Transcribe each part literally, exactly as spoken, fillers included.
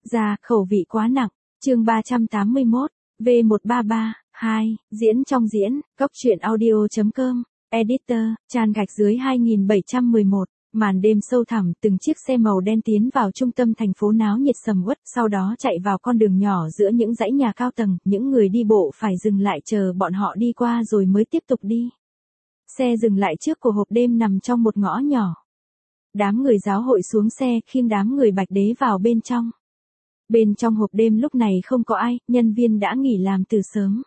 Ra, khẩu vị quá nặng. Chương ba trăm tám mươi mốt, V một ba ba, hai, diễn trong diễn, cốc truyện audio chấm com, editor, Chan gạch dưới hai nghìn bảy trăm mười một, màn đêm sâu thẳm, từng chiếc xe màu đen tiến vào trung tâm thành phố náo nhiệt sầm uất, sau đó chạy vào con đường nhỏ giữa những dãy nhà cao tầng, những người đi bộ phải dừng lại chờ bọn họ đi qua rồi mới tiếp tục đi. Xe dừng lại trước của hộp đêm nằm trong một ngõ nhỏ. Đám người giáo hội xuống xe, khiêng đám người Bạch Đế vào bên trong. Bên trong hộp đêm lúc này không có ai, nhân viên đã nghỉ làm từ sớm.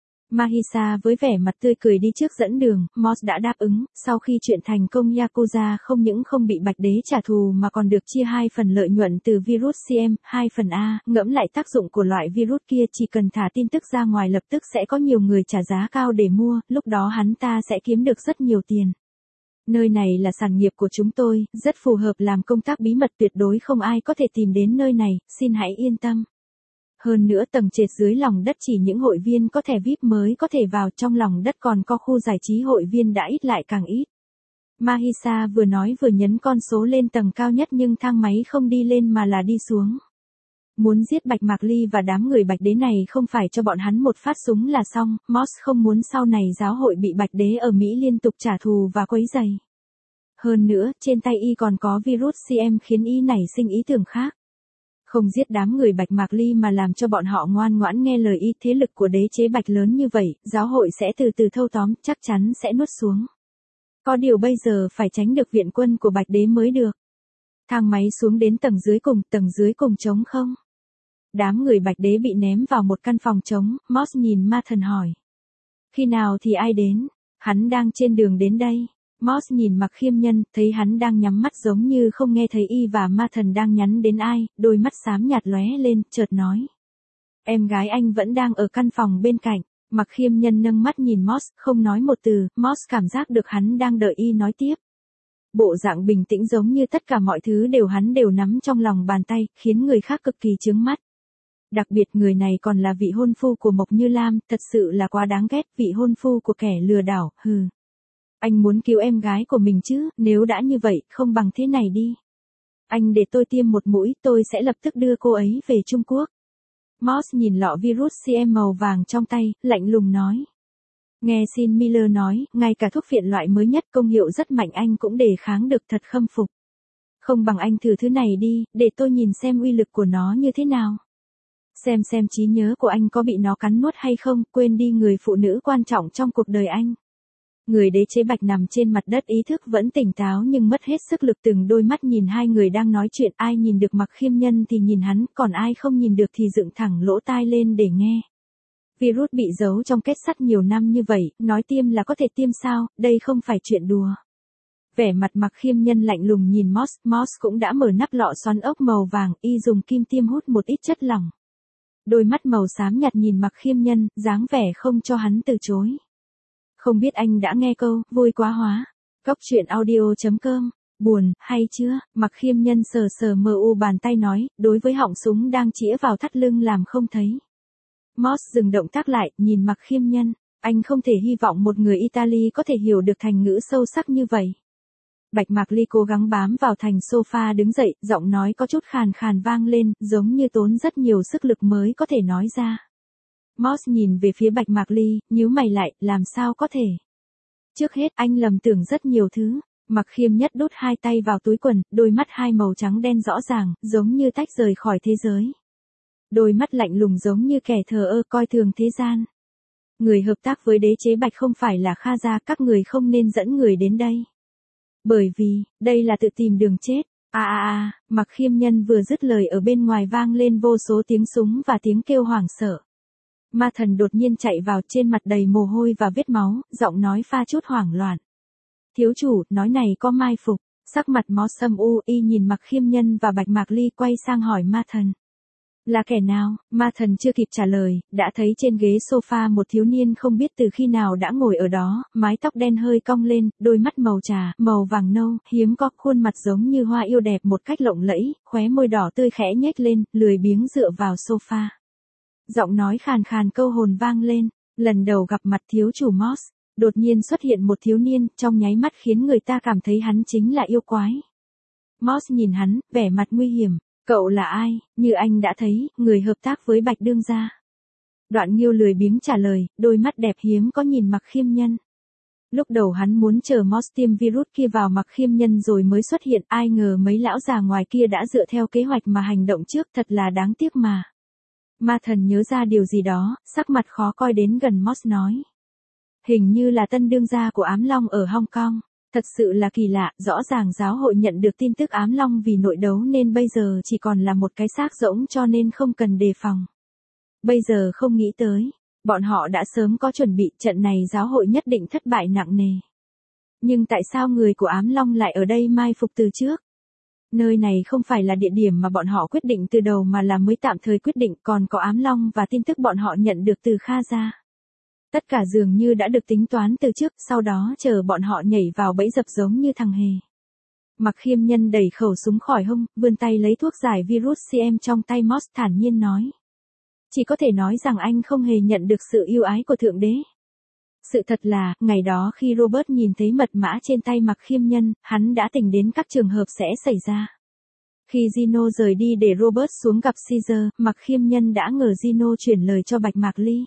Mahisa với vẻ mặt tươi cười đi trước dẫn đường, Moss đã đáp ứng, sau khi chuyện thành công Yakuza không những không bị Bạch Đế trả thù mà còn được chia hai phần lợi nhuận từ virus xê em, hai phần A, ngẫm lại tác dụng của loại virus kia chỉ cần thả tin tức ra ngoài lập tức sẽ có nhiều người trả giá cao để mua, lúc đó hắn ta sẽ kiếm được rất nhiều tiền. Nơi này là sản nghiệp của chúng tôi, rất phù hợp làm công tác bí mật tuyệt đối không ai có thể tìm đến nơi này, xin hãy yên tâm. Hơn nữa tầng trệt dưới lòng đất chỉ những hội viên có thẻ vi ai pi mới có thể vào, trong lòng đất còn có khu giải trí hội viên đã ít lại càng ít. Mahisa vừa nói vừa nhấn con số lên tầng cao nhất nhưng thang máy không đi lên mà là đi xuống. Muốn giết Bạch Mạc Ly và đám người Bạch Đế này không phải cho bọn hắn một phát súng là xong, Moss không muốn sau này giáo hội bị Bạch Đế ở Mỹ liên tục trả thù và quấy rầy. Hơn nữa, trên tay y còn có virus xê em khiến y nảy sinh ý tưởng khác. Không giết đám người Bạch Mạc Ly mà làm cho bọn họ ngoan ngoãn nghe lời y, thế lực của đế chế Bạch lớn như vậy, giáo hội sẽ từ từ thâu tóm, chắc chắn sẽ nuốt xuống. Có điều bây giờ phải tránh được viện quân của Bạch Đế mới được. Thang máy xuống đến tầng dưới cùng, tầng dưới cùng trống không? Đám người Bạch Đế bị ném vào một căn phòng trống, Moss nhìn ma thần hỏi. Khi nào thì ai đến? Hắn đang trên đường đến đây. Moss nhìn Mặc Khiêm Nhân, thấy hắn đang nhắm mắt giống như không nghe thấy y và ma thần đang nhắn đến ai, đôi mắt xám nhạt lóe lên, chợt nói. Em gái anh vẫn đang ở căn phòng bên cạnh. Mặc Khiêm Nhân nâng mắt nhìn Moss, không nói một từ, Moss cảm giác được hắn đang đợi y nói tiếp. Bộ dạng bình tĩnh giống như tất cả mọi thứ đều hắn đều nắm trong lòng bàn tay, khiến người khác cực kỳ chướng mắt. Đặc biệt người này còn là vị hôn phu của Mộc Như Lam, thật sự là quá đáng ghét, vị hôn phu của kẻ lừa đảo, hừ. Anh muốn cứu em gái của mình chứ, nếu đã như vậy, không bằng thế này đi. Anh để tôi tiêm một mũi, tôi sẽ lập tức đưa cô ấy về Trung Quốc. Moss nhìn lọ virus xê em màu vàng trong tay, lạnh lùng nói. Nghe Sin Miller nói, ngay cả thuốc phiện loại mới nhất công hiệu rất mạnh anh cũng đề kháng được, thật khâm phục. Không bằng anh thử thứ này đi, để tôi nhìn xem uy lực của nó như thế nào. Xem xem trí nhớ của anh có bị nó cắn nuốt hay không, quên đi người phụ nữ quan trọng trong cuộc đời anh. Người đế chế Bạch nằm trên mặt đất ý thức vẫn tỉnh táo nhưng mất hết sức lực, từng đôi mắt nhìn hai người đang nói chuyện, ai nhìn được Mặc Khiêm Nhân thì nhìn hắn, còn ai không nhìn được thì dựng thẳng lỗ tai lên để nghe. Virus bị giấu trong kết sắt nhiều năm như vậy, nói tiêm là có thể tiêm sao, đây không phải chuyện đùa. Vẻ mặt Mặc Khiêm Nhân lạnh lùng nhìn Moss, Moss cũng đã mở nắp lọ xoắn ốc màu vàng, y dùng kim tiêm hút một ít chất lỏng. Đôi mắt màu xám nhạt nhìn Mặc Khiêm Nhân, dáng vẻ không cho hắn từ chối. Không biết anh đã nghe câu, vui quá hóa. Cốc truyện audio chấm com, buồn, hay chưa? Mặc Khiêm Nhân sờ sờ mờ u bàn tay nói, đối với họng súng đang chĩa vào thắt lưng làm không thấy. Moss dừng động tác lại, nhìn Mặc Khiêm Nhân, anh không thể hy vọng một người Italy có thể hiểu được thành ngữ sâu sắc như vậy. Bạch Mạc Ly cố gắng bám vào thành sofa đứng dậy, giọng nói có chút khàn khàn vang lên, giống như tốn rất nhiều sức lực mới có thể nói ra. Moss nhìn về phía Bạch Mạc Ly, nhíu mày lại, làm sao có thể. Trước hết anh lầm tưởng rất nhiều thứ. Mặc Khiêm Nhất đút hai tay vào túi quần, đôi mắt hai màu trắng đen rõ ràng, giống như tách rời khỏi thế giới. Đôi mắt lạnh lùng giống như kẻ thờ ơ coi thường thế gian. Người hợp tác với đế chế Bạch không phải là Kha gia, các người không nên dẫn người đến đây. Bởi vì, đây là tự tìm đường chết. À à à, Mặc Khiêm Nhân vừa dứt lời ở bên ngoài vang lên vô số tiếng súng và tiếng kêu hoảng sợ. Ma thần đột nhiên chạy vào, trên mặt đầy mồ hôi và vết máu, giọng nói pha chút hoảng loạn. Thiếu chủ, nói này có mai phục. Sắc mặt Moss âm u, y nhìn Mặc Khiêm Nhân và Bạch Mạc Ly quay sang hỏi ma thần. Là kẻ nào? Ma thần chưa kịp trả lời, đã thấy trên ghế sofa một thiếu niên không biết từ khi nào đã ngồi ở đó, mái tóc đen hơi cong lên, đôi mắt màu trà, màu vàng nâu, hiếm có, khuôn mặt giống như hoa yêu đẹp một cách lộng lẫy, khóe môi đỏ tươi khẽ nhếch lên, lười biếng dựa vào sofa. Giọng nói khàn khàn câu hồn vang lên, lần đầu gặp mặt thiếu chủ Moss, đột nhiên xuất hiện một thiếu niên, trong nháy mắt khiến người ta cảm thấy hắn chính là yêu quái. Moss nhìn hắn, vẻ mặt nguy hiểm. Cậu là ai, như anh đã thấy, người hợp tác với Bạch Đương gia. Đoạn Nghiêu lười biếng trả lời, đôi mắt đẹp hiếm có nhìn Mặc Khiêm Nhân. Lúc đầu hắn muốn chờ Moss tiêm virus kia vào Mặc Khiêm Nhân rồi mới xuất hiện, ai ngờ mấy lão già ngoài kia đã dựa theo kế hoạch mà hành động trước, thật là đáng tiếc mà. Ma Thần nhớ ra điều gì đó, sắc mặt khó coi đến gần Moss nói. Hình như là tân đương gia của Ám Long ở Hong Kong. Thật sự là kỳ lạ, rõ ràng giáo hội nhận được tin tức Ám Long vì nội đấu nên bây giờ chỉ còn là một cái xác rỗng cho nên không cần đề phòng. Bây giờ không nghĩ tới, bọn họ đã sớm có chuẩn bị, trận này giáo hội nhất định thất bại nặng nề. Nhưng tại sao người của Ám Long lại ở đây mai phục từ trước? Nơi này không phải là địa điểm mà bọn họ quyết định từ đầu mà là mới tạm thời quyết định, còn có Ám Long và tin tức bọn họ nhận được từ Kha gia. Tất cả dường như đã được tính toán từ trước, sau đó chờ bọn họ nhảy vào bẫy dập giống như thằng hề. Mặc Khiêm Nhân đẩy khẩu súng khỏi hông, vươn tay lấy thuốc giải virus xê em trong tay Moss, thản nhiên nói. Chỉ có thể nói rằng anh không hề nhận được sự yêu ái của Thượng Đế. Sự thật là, ngày đó khi Robert nhìn thấy mật mã trên tay Mặc Khiêm Nhân, hắn đã tỉnh đến các trường hợp sẽ xảy ra. Khi Gino rời đi để Robert xuống gặp Caesar, Mặc Khiêm Nhân đã ngờ Gino chuyển lời cho Bạch Mạc Ly.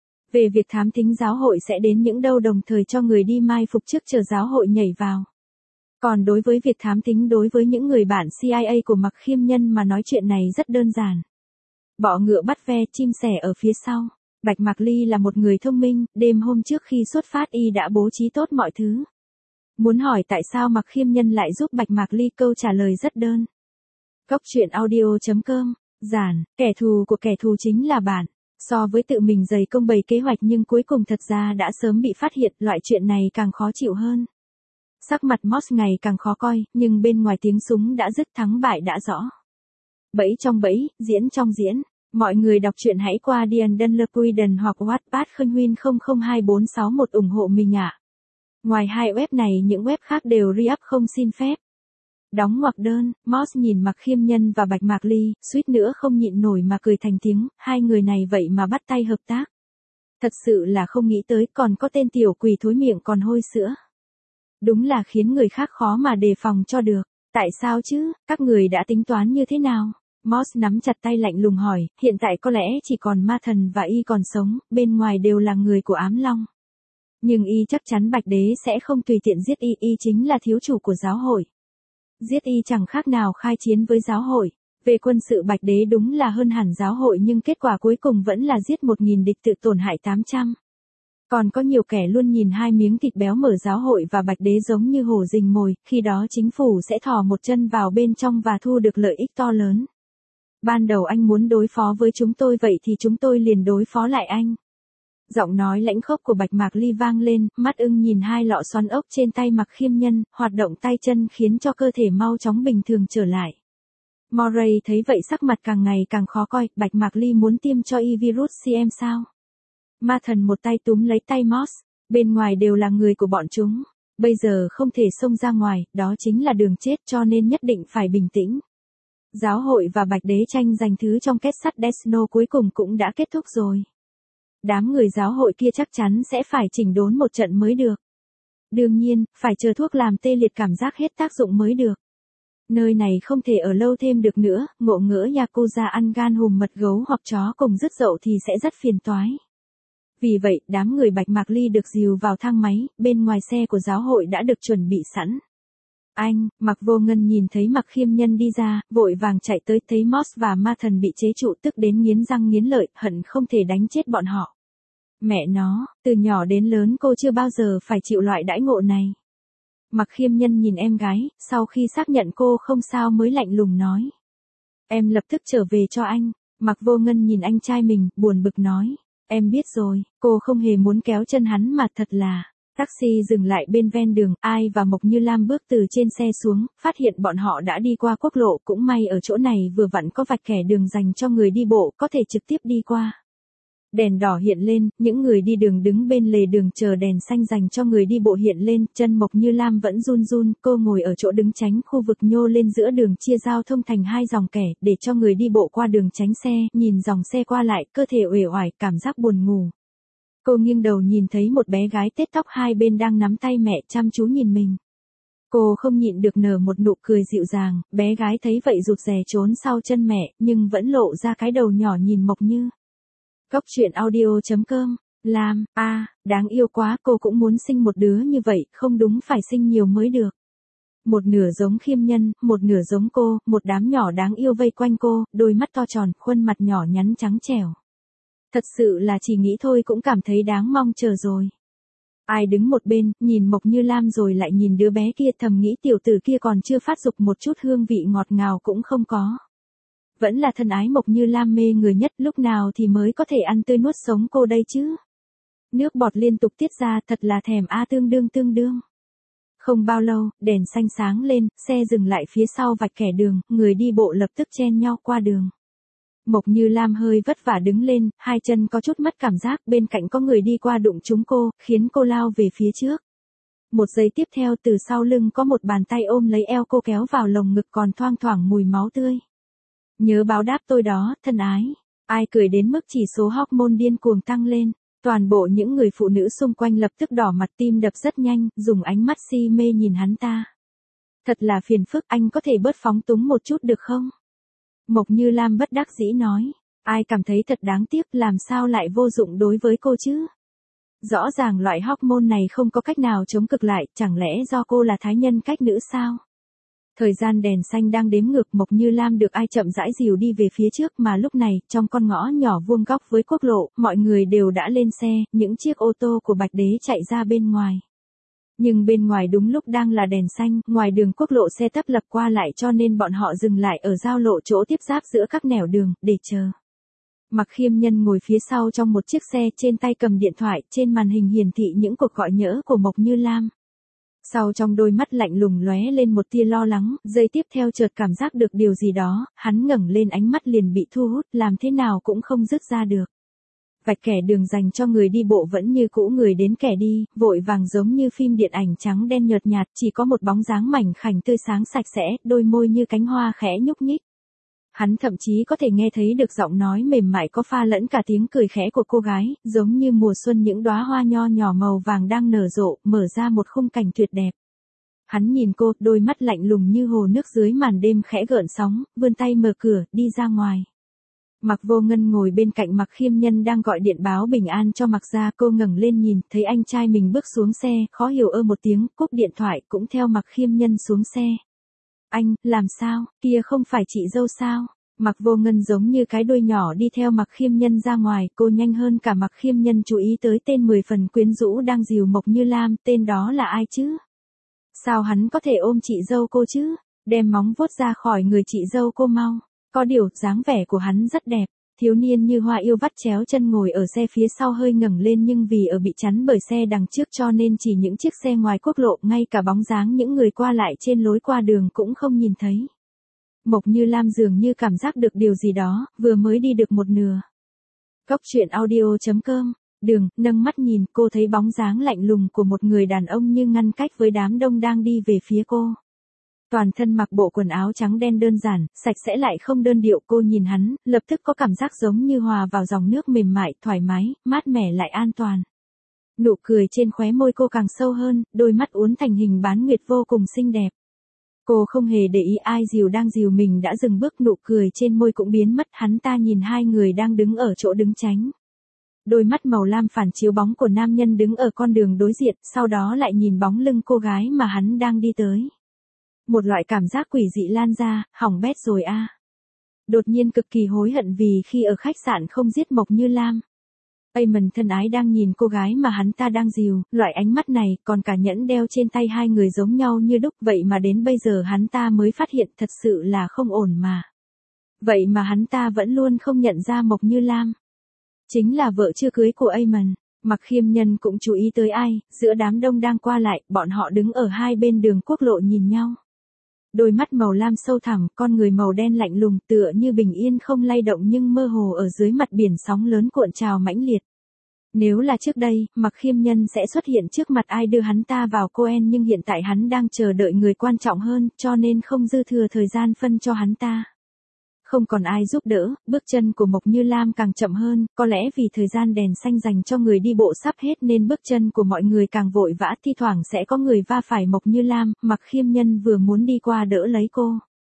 Về việc thám thính giáo hội sẽ đến những đâu đồng thời cho người đi mai phục trước chờ giáo hội nhảy vào. Còn đối với việc thám thính đối với những người bạn xê i a của Mặc Khiêm Nhân mà nói chuyện này rất đơn giản. Bọ ngựa bắt ve, chim sẻ ở phía sau. Bạch Mạc Ly là một người thông minh, đêm hôm trước khi xuất phát y đã bố trí tốt mọi thứ. Muốn hỏi tại sao Mặc Khiêm Nhân lại giúp Bạch Mạc Ly, câu trả lời rất đơn. Cốc truyện audio chấm com, giản, kẻ thù của kẻ thù chính là bạn. So với tự mình dày công bày kế hoạch nhưng cuối cùng thật ra đã sớm bị phát hiện, loại chuyện này càng khó chịu hơn. Sắc mặt Moss ngày càng khó coi, nhưng bên ngoài tiếng súng đã dứt, thắng bại đã rõ. Bẫy trong bẫy, diễn trong diễn. Mọi người đọc truyện hãy qua Dian Dunlop hoặc Wattpad Khân Huyên không không hai bốn sáu một ủng hộ mình ạ. À. Ngoài hai web này những web khác đều re-up không xin phép. Đóng ngoặc đơn, Moss nhìn Mặc Khiêm Nhân và Bạch Mạc Ly, suýt nữa không nhịn nổi mà cười thành tiếng, hai người này vậy mà bắt tay hợp tác. Thật sự là không nghĩ tới, còn có tên tiểu quỷ thối miệng còn hôi sữa. Đúng là khiến người khác khó mà đề phòng cho được. Tại sao chứ, các người đã tính toán như thế nào? Moss nắm chặt tay lạnh lùng hỏi, hiện tại có lẽ chỉ còn Ma Thần và y còn sống, bên ngoài đều là người của Ám Long. Nhưng y chắc chắn Bạch Đế sẽ không tùy tiện giết y, y chính là thiếu chủ của giáo hội. Giết y chẳng khác nào khai chiến với giáo hội. Về quân sự Bạch Đế đúng là hơn hẳn giáo hội nhưng kết quả cuối cùng vẫn là giết một nghìn địch tự tổn hại tám trăm. Còn có nhiều kẻ luôn nhìn hai miếng thịt béo mở giáo hội và Bạch Đế giống như hổ rình mồi, khi đó chính phủ sẽ thò một chân vào bên trong và thu được lợi ích to lớn. Ban đầu anh muốn đối phó với chúng tôi vậy thì chúng tôi liền đối phó lại anh. Giọng nói lãnh khốc của Bạch Mạc Ly vang lên, mắt ưng nhìn hai lọ xoắn ốc trên tay Mặc Khiêm Nhân, hoạt động tay chân khiến cho cơ thể mau chóng bình thường trở lại. Murray thấy vậy sắc mặt càng ngày càng khó coi, Bạch Mạc Ly muốn tiêm cho y virus xê em sao? Ma Thần một tay túm lấy tay Moss, bên ngoài đều là người của bọn chúng. Bây giờ không thể xông ra ngoài, đó chính là đường chết cho nên nhất định phải bình tĩnh. Giáo hội và Bạch Đế tranh giành thứ trong kết sắt Desno cuối cùng cũng đã kết thúc rồi. Đám người giáo hội kia chắc chắn sẽ phải chỉnh đốn một trận mới được. Đương nhiên, phải chờ thuốc làm tê liệt cảm giác hết tác dụng mới được. Nơi này không thể ở lâu thêm được nữa, ngộ ngỡ Yakuza ăn gan hùm mật gấu hoặc chó cùng rứt dậu thì sẽ rất phiền toái. Vì vậy, đám người Bạch Mạc Ly được dìu vào thang máy, bên ngoài xe của giáo hội đã được chuẩn bị sẵn. Anh, Mặc Vô Ngân nhìn thấy Mặc Khiêm Nhân đi ra, vội vàng chạy tới, thấy Moss và Ma Thần bị chế trụ, tức đến nghiến răng nghiến lợi, hận không thể đánh chết bọn họ. Mẹ nó, từ nhỏ đến lớn cô chưa bao giờ phải chịu loại đãi ngộ này. Mặc Khiêm Nhân nhìn em gái, sau khi xác nhận cô không sao mới lạnh lùng nói. Em lập tức trở về cho anh. Mặc Vô Ngân nhìn anh trai mình, buồn bực nói. Em biết rồi, cô không hề muốn kéo chân hắn mà thật là. Taxi dừng lại bên ven đường, Ai và Mộc Như Lam bước từ trên xe xuống, phát hiện bọn họ đã đi qua quốc lộ, cũng may ở chỗ này vừa vặn có vạch kẻ đường dành cho người đi bộ, có thể trực tiếp đi qua. Đèn đỏ hiện lên, những người đi đường đứng bên lề đường chờ đèn xanh dành cho người đi bộ hiện lên, chân Mộc Như Lam vẫn run run, cô ngồi ở chỗ đứng tránh khu vực nhô lên giữa đường chia giao thông thành hai dòng kẻ, để cho người đi bộ qua đường tránh xe, nhìn dòng xe qua lại, cơ thể uể oải, cảm giác buồn ngủ. Cô nghiêng đầu nhìn thấy một bé gái tết tóc hai bên đang nắm tay mẹ chăm chú nhìn mình. Cô không nhịn được nở một nụ cười dịu dàng, bé gái thấy vậy rụt rè trốn sau chân mẹ, nhưng vẫn lộ ra cái đầu nhỏ nhìn Mộc Như. Cốc truyện audio chấm com, Lam, a, à, đáng yêu quá, cô cũng muốn sinh một đứa như vậy, không đúng phải sinh nhiều mới được. Một nửa giống Khiêm Nhân, một nửa giống cô, một đám nhỏ đáng yêu vây quanh cô, đôi mắt to tròn, khuôn mặt nhỏ nhắn trắng trẻo. Thật sự là chỉ nghĩ thôi cũng cảm thấy đáng mong chờ rồi. Ai đứng một bên, nhìn Mộc Như Lam rồi lại nhìn đứa bé kia, thầm nghĩ tiểu tử kia còn chưa phát dục một chút hương vị ngọt ngào cũng không có. Vẫn là thân ái Mộc Như Lam mê người nhất, lúc nào thì mới có thể ăn tươi nuốt sống cô đây chứ. Nước bọt liên tục tiết ra, thật là thèm a, tương đương tương đương. Không bao lâu, đèn xanh sáng lên, xe dừng lại phía sau vạch kẻ đường, người đi bộ lập tức chen nhau qua đường. Mộc Như Lam hơi vất vả đứng lên, hai chân có chút mất cảm giác, bên cạnh có người đi qua đụng trúng cô, khiến cô lao về phía trước. Một giây tiếp theo từ sau lưng có một bàn tay ôm lấy eo cô kéo vào lồng ngực còn thoang thoảng mùi máu tươi. Nhớ báo đáp tôi đó, thân ái. Ai cười đến mức chỉ số hormone điên cuồng tăng lên. Toàn bộ những người phụ nữ xung quanh lập tức đỏ mặt, tim đập rất nhanh, dùng ánh mắt si mê nhìn hắn ta. Thật là phiền phức, anh có thể bớt phóng túng một chút được không? Mộc Như Lam bất đắc dĩ nói. Ai cảm thấy thật đáng tiếc, làm sao lại vô dụng đối với cô chứ? Rõ ràng loại hormone này không có cách nào chống cự lại, chẳng lẽ do cô là thái nhân cách nữ sao? Thời gian đèn xanh đang đếm ngược, Mộc Như Lam được ai chậm rãi dìu đi về phía trước, mà lúc này, trong con ngõ nhỏ vuông góc với quốc lộ, mọi người đều đã lên xe, những chiếc ô tô của Bạch Đế chạy ra bên ngoài. Nhưng bên ngoài đúng lúc đang là đèn xanh, ngoài đường quốc lộ xe tấp lập qua lại cho nên bọn họ dừng lại ở giao lộ chỗ tiếp giáp giữa các nẻo đường, để chờ. Mạc Khiêm Nhân ngồi phía sau trong một chiếc xe, trên tay cầm điện thoại, trên màn hình hiển thị những cuộc gọi nhỡ của Mộc Như Lam. Sau trong đôi mắt lạnh lùng lóe lên một tia lo lắng, giây tiếp theo chợt cảm giác được điều gì đó, hắn ngẩng lên ánh mắt liền bị thu hút, làm thế nào cũng không dứt ra được. Vạch kẻ đường dành cho người đi bộ vẫn như cũ, người đến kẻ đi, vội vàng giống như phim điện ảnh trắng đen nhợt nhạt, chỉ có một bóng dáng mảnh khảnh tươi sáng sạch sẽ, đôi môi như cánh hoa khẽ nhúc nhích. Hắn thậm chí có thể nghe thấy được giọng nói mềm mại có pha lẫn cả tiếng cười khẽ của cô gái, giống như mùa xuân những đóa hoa nho nhỏ màu vàng đang nở rộ, mở ra một khung cảnh tuyệt đẹp. Hắn nhìn cô, đôi mắt lạnh lùng như hồ nước dưới màn đêm khẽ gợn sóng, vươn tay mở cửa, đi ra ngoài. Mạc Vô Ngân ngồi bên cạnh Mạc Khiêm Nhân đang gọi điện báo bình an cho Mạc gia, cô ngẩng lên nhìn, thấy anh trai mình bước xuống xe, khó hiểu ơ một tiếng, cúp điện thoại, cũng theo Mạc Khiêm Nhân xuống xe. Anh, làm sao, kia không phải chị dâu sao? Mạc Vô Ngân giống như cái đuôi nhỏ đi theo Mạc Khiêm Nhân ra ngoài, cô nhanh hơn cả Mạc Khiêm Nhân chú ý tới tên mười phần quyến rũ đang dìu Mộc Như Lam, tên đó là ai chứ? Sao hắn có thể ôm chị dâu cô chứ? Đem móng vuốt ra khỏi người chị dâu cô mau. Có điều, dáng vẻ của hắn rất đẹp. Thiếu niên như hoa yêu vắt chéo chân ngồi ở xe phía sau hơi ngẩng lên, nhưng vì ở bị chắn bởi xe đằng trước cho nên chỉ những chiếc xe ngoài quốc lộ, ngay cả bóng dáng những người qua lại trên lối qua đường cũng không nhìn thấy. Mộc Như Lam dường như cảm giác được điều gì đó, vừa mới đi được một nửa. Cốc truyện audio chấm com, đường, nâng mắt nhìn, cô thấy bóng dáng lạnh lùng của một người đàn ông như ngăn cách với đám đông đang đi về phía cô. Toàn thân mặc bộ quần áo trắng đen đơn giản, sạch sẽ lại không đơn điệu, cô nhìn hắn, lập tức có cảm giác giống như hòa vào dòng nước mềm mại, thoải mái, mát mẻ lại an toàn. Nụ cười trên khóe môi cô càng sâu hơn, đôi mắt uốn thành hình bán nguyệt vô cùng xinh đẹp. Cô không hề để ý ai dìu đang dìu mình đã dừng bước, nụ cười trên môi cũng biến mất, hắn ta nhìn hai người đang đứng ở chỗ đứng tránh. Đôi mắt màu lam phản chiếu bóng của nam nhân đứng ở con đường đối diện, sau đó lại nhìn bóng lưng cô gái mà hắn đang đi tới. Một loại cảm giác quỷ dị lan ra, hỏng bét rồi a. À. Đột nhiên cực kỳ hối hận vì khi ở khách sạn không giết Mộc Như Lam. Eamon thân ái đang nhìn cô gái mà hắn ta đang dìu, loại ánh mắt này, còn cả nhẫn đeo trên tay hai người giống nhau như đúc, vậy mà đến bây giờ hắn ta mới phát hiện thật sự là không ổn mà. Vậy mà hắn ta vẫn luôn không nhận ra Mộc Như Lam. Chính là vợ chưa cưới của Eamon. Mạc Khiêm Nhân cũng chú ý tới ai, giữa đám đông đang qua lại, bọn họ đứng ở hai bên đường quốc lộ nhìn nhau. Đôi mắt màu lam sâu thẳm, con người màu đen lạnh lùng, tựa như bình yên không lay động nhưng mơ hồ ở dưới mặt biển sóng lớn cuộn trào mãnh liệt. Nếu là trước đây, Mạc Khiêm Nhân sẽ xuất hiện trước mặt ai đưa hắn ta vào Coen, nhưng hiện tại hắn đang chờ đợi người quan trọng hơn, cho nên không dư thừa thời gian phân cho hắn ta. Không còn ai giúp đỡ, bước chân của Mộc Như Lam càng chậm hơn, có lẽ vì thời gian đèn xanh dành cho người đi bộ sắp hết nên bước chân của mọi người càng vội vã, thi thoảng sẽ có người va phải Mộc Như Lam, Mặc Khiêm Nhân vừa muốn đi qua đỡ lấy cô.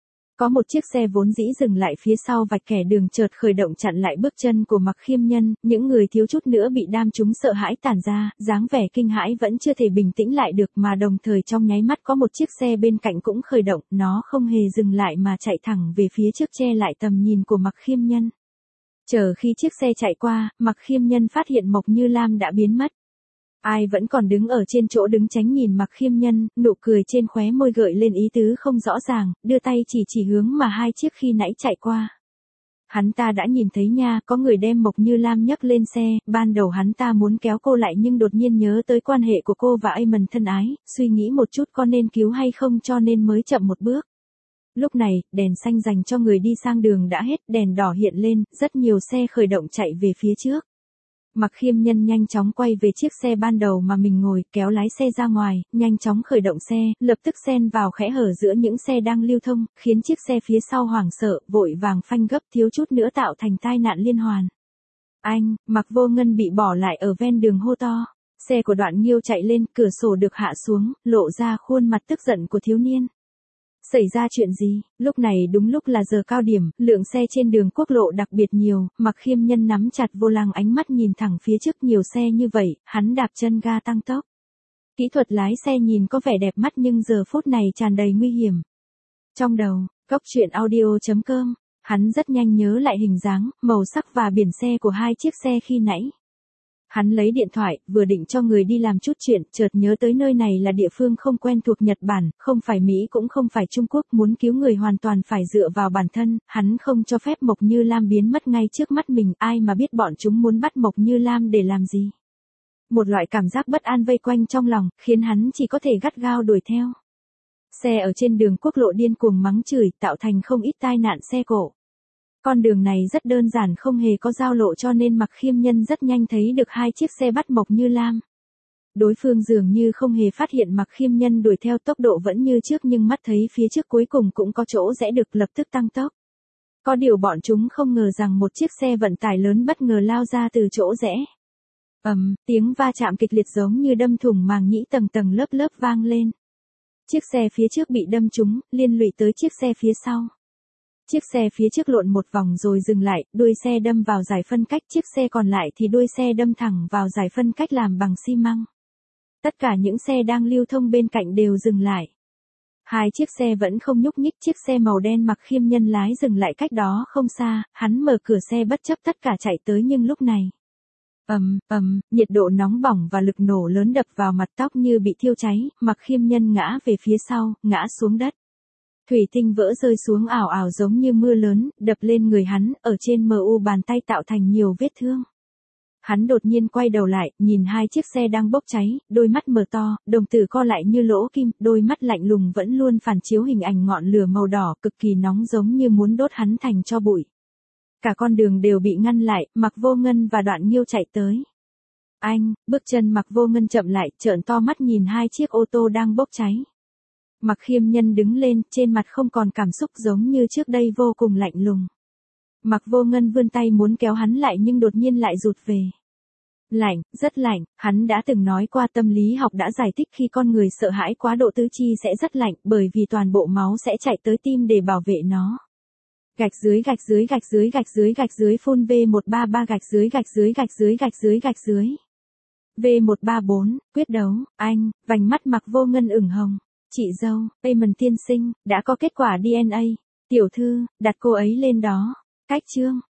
Có một chiếc xe vốn dĩ dừng lại phía sau vạch kẻ đường chợt khởi động chặn lại bước chân của Mặc Khiêm Nhân, những người thiếu chút nữa bị đam trúng sợ hãi tản ra, dáng vẻ kinh hãi vẫn chưa thể bình tĩnh lại được mà đồng thời trong nháy mắt có một chiếc xe bên cạnh cũng khởi động, nó không hề dừng lại mà chạy thẳng về phía trước che lại tầm nhìn của Mặc Khiêm Nhân. Chờ khi chiếc xe chạy qua, Mặc Khiêm Nhân phát hiện Mộc Như Lam đã biến mất. Ai vẫn còn đứng ở trên chỗ đứng tránh nhìn Mặc Khiêm Nhân, nụ cười trên khóe môi gợi lên ý tứ không rõ ràng, đưa tay chỉ chỉ hướng mà hai chiếc khi nãy chạy qua. Hắn ta đã nhìn thấy nha, có người đem Mộc Như Lam nhấc lên xe, ban đầu hắn ta muốn kéo cô lại nhưng đột nhiên nhớ tới quan hệ của cô và Eamon thân ái, suy nghĩ một chút có nên cứu hay không cho nên mới chậm một bước. Lúc này, đèn xanh dành cho người đi sang đường đã hết, đèn đỏ hiện lên, rất nhiều xe khởi động chạy về phía trước. Mặc Khiêm Nhân nhanh chóng quay về chiếc xe ban đầu mà mình ngồi, kéo lái xe ra ngoài, nhanh chóng khởi động xe, lập tức xen vào khẽ hở giữa những xe đang lưu thông, khiến chiếc xe phía sau hoảng sợ, vội vàng phanh gấp thiếu chút nữa tạo thành tai nạn liên hoàn. Anh, Mặc Vô Ngân bị bỏ lại ở ven đường hô to. Xe của Đoạn Nghiêu chạy lên, cửa sổ được hạ xuống, lộ ra khuôn mặt tức giận của thiếu niên. Xảy ra chuyện gì? Lúc này đúng lúc là giờ cao điểm, lượng xe trên đường quốc lộ đặc biệt nhiều, Mặc Khiêm Nhân nắm chặt vô lăng ánh mắt nhìn thẳng phía trước nhiều xe như vậy, hắn đạp chân ga tăng tốc. Kỹ thuật lái xe nhìn có vẻ đẹp mắt nhưng giờ phút này tràn đầy nguy hiểm. Trong đầu, Cốc truyện audio chấm com, hắn rất nhanh nhớ lại hình dáng, màu sắc và biển xe của hai chiếc xe khi nãy. Hắn lấy điện thoại, vừa định cho người đi làm chút chuyện, chợt nhớ tới nơi này là địa phương không quen thuộc Nhật Bản, không phải Mỹ cũng không phải Trung Quốc, muốn cứu người hoàn toàn phải dựa vào bản thân, hắn không cho phép Mộc Như Lam biến mất ngay trước mắt mình, ai mà biết bọn chúng muốn bắt Mộc Như Lam để làm gì. Một loại cảm giác bất an vây quanh trong lòng, khiến hắn chỉ có thể gắt gao đuổi theo. Xe ở trên đường quốc lộ điên cuồng mắng chửi, tạo thành không ít tai nạn xe cộ. Con đường này rất đơn giản không hề có giao lộ cho nên Mặc Khiêm Nhân rất nhanh thấy được hai chiếc xe bắt Mộc Như Lam. Đối phương dường như không hề phát hiện Mặc Khiêm Nhân đuổi theo tốc độ vẫn như trước nhưng mắt thấy phía trước cuối cùng cũng có chỗ rẽ được lập tức tăng tốc. Có điều bọn chúng không ngờ rằng một chiếc xe vận tải lớn bất ngờ lao ra từ chỗ rẽ. Ầm, um, tiếng va chạm kịch liệt giống như đâm thủng màng nhĩ tầng tầng lớp lớp vang lên. Chiếc xe phía trước bị đâm trúng, liên lụy tới chiếc xe phía sau. Chiếc xe phía trước lộn một vòng rồi dừng lại, đuôi xe đâm vào giải phân cách, chiếc xe còn lại thì đuôi xe đâm thẳng vào giải phân cách làm bằng xi măng. Tất cả những xe đang lưu thông bên cạnh đều dừng lại. Hai chiếc xe vẫn không nhúc nhích, chiếc xe màu đen Mặc Khiêm Nhân lái dừng lại cách đó không xa, hắn mở cửa xe bất chấp tất cả chạy tới nhưng lúc này. Ầm, ầm, nhiệt độ nóng bỏng và lực nổ lớn đập vào mặt tóc như bị thiêu cháy, Mặc Khiêm Nhân ngã về phía sau, ngã xuống đất. Thủy tinh vỡ rơi xuống ảo ảo giống như mưa lớn, đập lên người hắn, ở trên mờ u bàn tay tạo thành nhiều vết thương. Hắn đột nhiên quay đầu lại, nhìn hai chiếc xe đang bốc cháy, đôi mắt mở to, đồng tử co lại như lỗ kim, đôi mắt lạnh lùng vẫn luôn phản chiếu hình ảnh ngọn lửa màu đỏ cực kỳ nóng giống như muốn đốt hắn thành tro bụi. Cả con đường đều bị ngăn lại, Mặc Vô Ngân và Đoạn Nghiêu chạy tới. Anh, bước chân Mặc Vô Ngân chậm lại, trợn to mắt nhìn hai chiếc ô tô đang bốc cháy. Mặc Khiêm Nhân đứng lên, trên mặt không còn cảm xúc giống như trước đây vô cùng lạnh lùng. Mặc Vô Ngân vươn tay muốn kéo hắn lại nhưng đột nhiên lại rụt về. Lạnh, rất lạnh, hắn đã từng nói qua tâm lý học đã giải thích khi con người sợ hãi quá độ tứ chi sẽ rất lạnh bởi vì toàn bộ máu sẽ chạy tới tim để bảo vệ nó. Gạch dưới gạch dưới gạch dưới gạch dưới gạch dưới phun V một ba ba gạch dưới gạch dưới gạch dưới gạch dưới gạch dưới. V một ba bốn, quyết đấu, anh, vành mắt Mặc Vô Ngân ửng hồng. Chị dâu, Eamon tiên sinh, đã có kết quả đê en a. Tiểu thư, đặt cô ấy lên đó. Cách chương.